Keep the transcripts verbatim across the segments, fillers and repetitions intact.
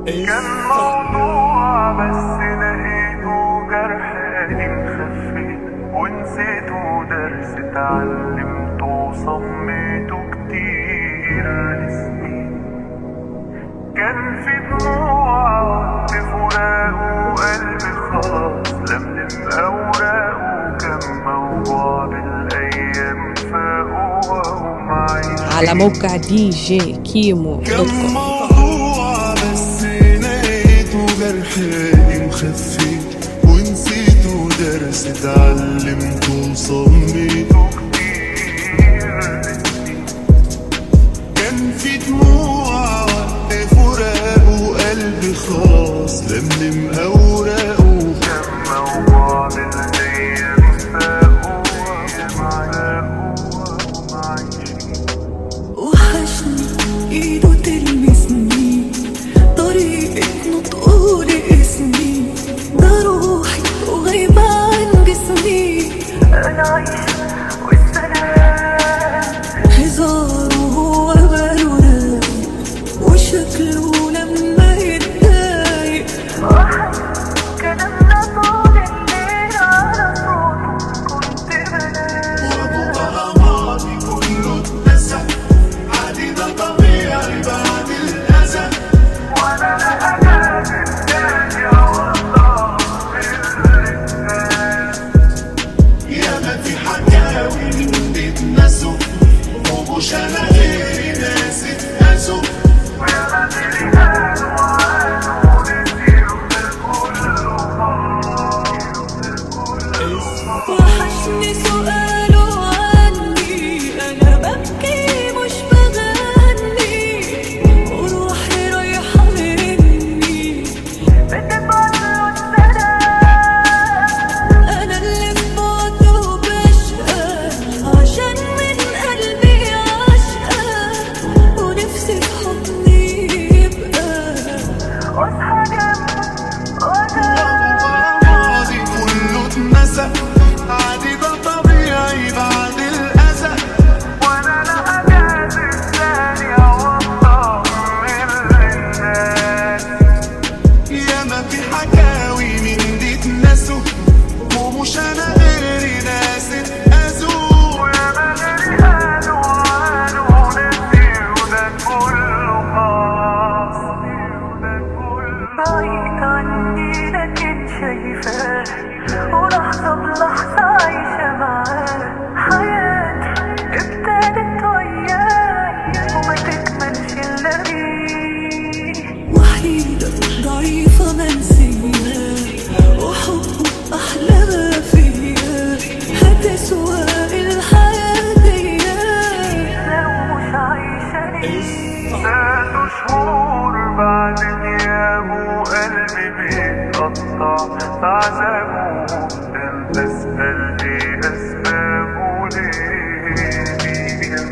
كان موضوع بس لقيته جرح مخفي ونسيته درس اتعلمته وصميته كتير لسنين. كان في دموع وقت فراقه وقلبي خلاص لملم أوراقه، كان موضوع بالأيام فاقه وهو معيش على موقع دي جي كيمو دوت كوم. موضوع بس لقيته جرح مخفي ونسيته درس اتعلمته وصميته كتير لسنين. كان في دموع وقت فراقه وقلبي خلاص لملم أوراقه، كان موضوع بالأيام فاقه ومعلاقه ومعيشين. وحشني ايده تلمسني، طريقة نطقه لاسمي، ده روحي وغايبة عن جسمي، انا عايشة والسلام. هزاره هو باله رايق وشكله لما يتضايق، كلامنا طول الليل على صوته كنت بنام. وابو طلباتي كله اتنسى، عادي ده طبيعي بعد الأذى، وانا لا أجازي التاني والله بالرجال. ياما في حكاوي من بيتنسوا ومش انا غيري ناس اتنسوا، وياما غيري قالوا عنه نسيوا ده كله خلاص. وحشني سؤاله عني، انا ببكي مش بغني، وروحي رايحة مني بتبعتله السلام. انا اللي في بعده بشقى عشان من قلبي عشقى، ونفسي في حضني يبقى واصحى جنبه وانا الماضي كله اتنسى، عادي ده طبيعي بعد الأذى، وانا لا أجازي الثاني واطمن للناس. ياما في حكاوي من دي اتنسوا ومش انا غيري ناس اتأذوا، وياما غيري قالوا عنه نسيوا ده كله خلاص، ده كله. بعيد عني لكن شايفاه، ولحظة بلحظة عايشة معاه. حياتي ابتدت وياه وما تكملش إلا بيه. وحيدة ضعيفة منسية وحبه أحلى ما فيا، هتسوى الحياة دي لو مش عايشة ليه. ثلاث شهور بعد غيابه قلبي بيتقطع في عذابه، قلت أسأل ايه أسبابه ليه.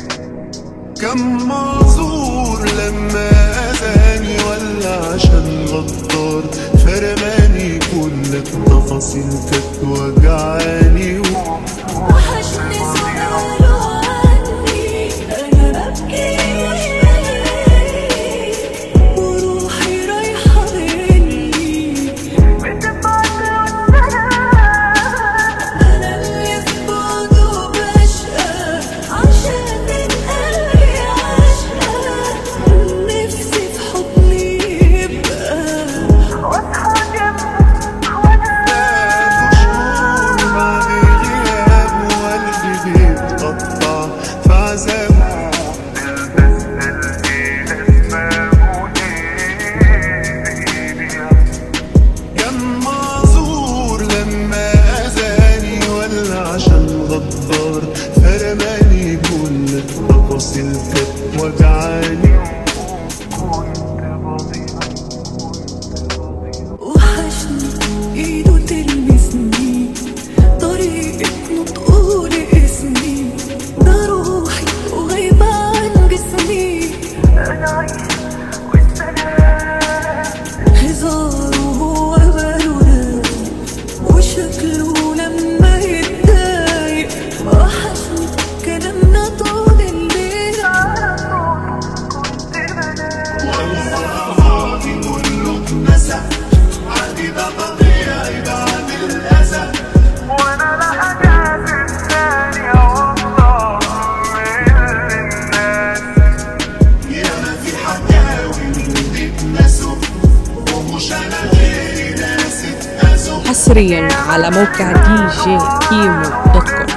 كم معذور لما أذاني ولا عشان غدار فرماني، كل التفاصيل كانت وجعاني. وحشني سؤاله عني، أنا ببكي مش بغني، وروحي رايحة مني بتبعتله السلام. أنا اللي في بعده بشقى عشان من قلبي عشقى، نفسي في حضني يبقى واصحى جنبه وانا شهور بعد غيابه قلبي بيتقطع في عذابه، قلت أسأل ايه أسبابه ليه. كان معذور لما أذاني ولا عشان غدار فرماني، كل التفاصيل كانت وجعاني وكنت بضيع. وحشني ايده تلمسني، طريقة نطقه لاسمي، ده روحي وغايبة عن جسمي، انا عايشة والسلام. هزاره هو باله رايق وشكله لما يتضايق، وحشني كلامنا طول الليل على صوته كنت بنام. حصريا على موقع دي جي كيمو دوت كوم.